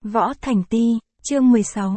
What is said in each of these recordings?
Võ Thành Ti, chương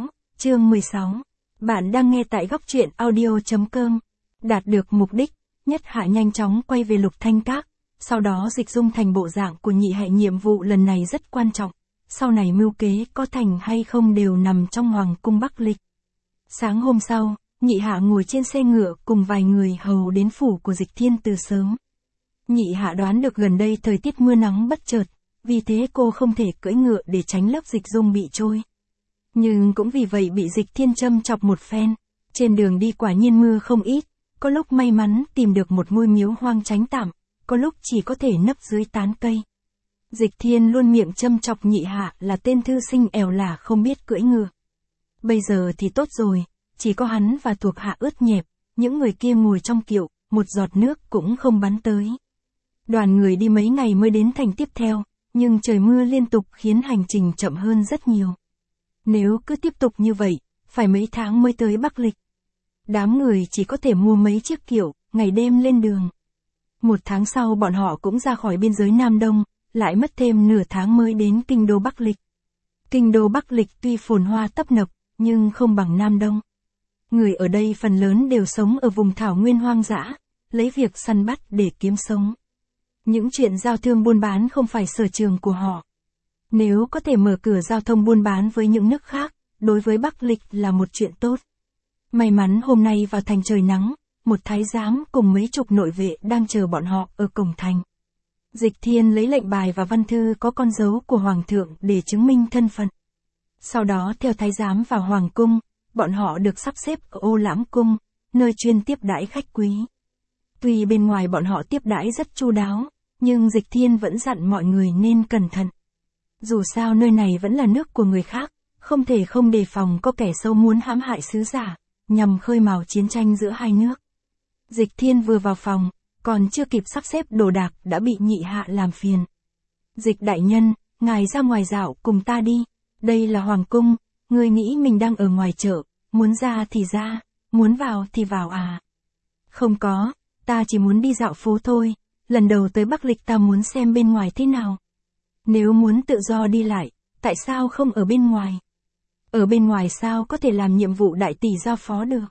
16. Bạn đang nghe tại góc truyện audio.com. Đạt được mục đích, Nhất Hạ nhanh chóng quay về Lục Thanh Các, sau đó dịch dung thành bộ dạng của nhị hệ. Nhiệm vụ lần này rất quan trọng, sau này mưu kế có thành hay không đều nằm trong Hoàng cung Bắc Lịch. Sáng hôm sau, nhị hạ ngồi trên xe ngựa cùng vài người hầu đến phủ của Dịch Thiên từ sớm. Nhị hạ đoán được gần đây thời tiết mưa nắng bất chợt, vì thế cô không thể cưỡi ngựa để tránh lớp dịch dung bị trôi. Nhưng cũng vì vậy bị Dịch Thiên châm chọc một phen. Trên đường đi quả nhiên mưa không ít, có lúc may mắn tìm được một ngôi miếu hoang tránh tạm, có lúc chỉ có thể nấp dưới tán cây. Dịch Thiên luôn miệng châm chọc nhị hạ là tên thư sinh èo lả không biết cưỡi ngựa. Bây giờ thì tốt rồi, chỉ có hắn và thuộc hạ ướt nhẹp, những người kia ngồi trong kiệu, một giọt nước cũng không bắn tới. Đoàn người đi mấy ngày mới đến thành tiếp theo, nhưng trời mưa liên tục khiến hành trình chậm hơn rất nhiều. Nếu cứ tiếp tục như vậy, phải mấy tháng mới tới Bắc Lịch. Đám người chỉ có thể mua mấy chiếc kiệu, ngày đêm lên đường. Một tháng sau bọn họ cũng ra khỏi biên giới Nam Đông, lại mất thêm nửa tháng mới đến kinh đô Bắc Lịch. Kinh đô Bắc Lịch tuy phồn hoa tấp nập, nhưng không bằng Nam Đông. Người ở đây phần lớn đều sống ở vùng thảo nguyên hoang dã, lấy việc săn bắt để kiếm sống. Những chuyện giao thương buôn bán không phải sở trường của họ. Nếu có thể mở cửa giao thông buôn bán với những nước khác, đối với Bắc Lịch là một chuyện tốt. May mắn hôm nay vào thành trời nắng, một thái giám cùng mấy chục nội vệ đang chờ bọn họ ở cổng thành. Dịch Thiên lấy lệnh bài và văn thư có con dấu của Hoàng thượng để chứng minh thân phận. Sau đó theo thái giám vào Hoàng cung, bọn họ được sắp xếp ở Ô Lãm Cung, nơi chuyên tiếp đãi khách quý. Tuy bên ngoài bọn họ tiếp đãi rất chu đáo, nhưng Dịch Thiên vẫn dặn mọi người nên cẩn thận. Dù sao nơi này vẫn là nước của người khác, không thể không đề phòng có kẻ xấu muốn hãm hại sứ giả, nhằm khơi mào chiến tranh giữa hai nước. Dịch Thiên vừa vào phòng, còn chưa kịp sắp xếp đồ đạc đã bị nhị hạ làm phiền. Dịch đại nhân, ngài ra ngoài dạo cùng ta đi, đây là Hoàng cung, ngươi nghĩ mình đang ở ngoài chợ, muốn ra thì ra, muốn vào thì vào à? Không có, ta chỉ muốn đi dạo phố thôi, lần đầu tới Bắc Lịch ta muốn xem bên ngoài thế nào. Nếu muốn tự do đi lại, tại sao không ở bên ngoài? Ở bên ngoài sao có thể làm nhiệm vụ đại tỷ giao phó được?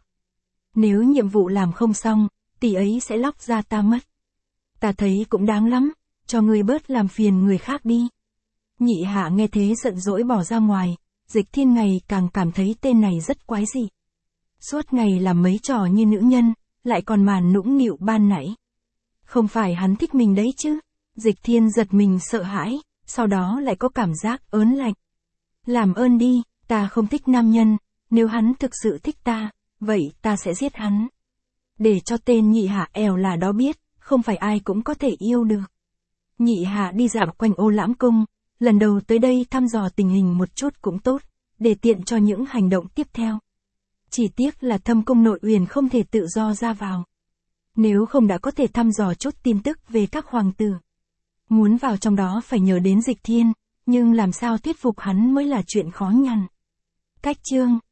Nếu nhiệm vụ làm không xong, tỷ ấy sẽ lóc ra ta mất. Ta thấy cũng đáng lắm, cho ngươi bớt làm phiền người khác đi. Nhị hạ nghe thế giận dỗi bỏ ra ngoài, Dịch Thiên ngày càng cảm thấy tên này rất quái dị. Suốt ngày làm mấy trò như nữ nhân, lại còn màn nũng nịu ban nãy. Không phải hắn thích mình đấy chứ? Dịch Thiên giật mình sợ hãi, sau đó lại có cảm giác ớn lạnh. Làm ơn đi, ta không thích nam nhân, nếu hắn thực sự thích ta, vậy ta sẽ giết hắn. Để cho tên nhị hạ èo là đó biết, không phải ai cũng có thể yêu được. Nhị hạ đi dạo quanh Ô Lãm Cung, lần đầu tới đây thăm dò tình hình một chút cũng tốt, để tiện cho những hành động tiếp theo. Chỉ tiếc là Thâm Cung Nội Uyển không thể tự do ra vào. Nếu không đã có thể thăm dò chút tin tức về các hoàng tử. Muốn vào trong đó phải nhờ đến Dịch Thiên, nhưng làm sao thuyết phục hắn mới là chuyện khó nhằn. Cách chương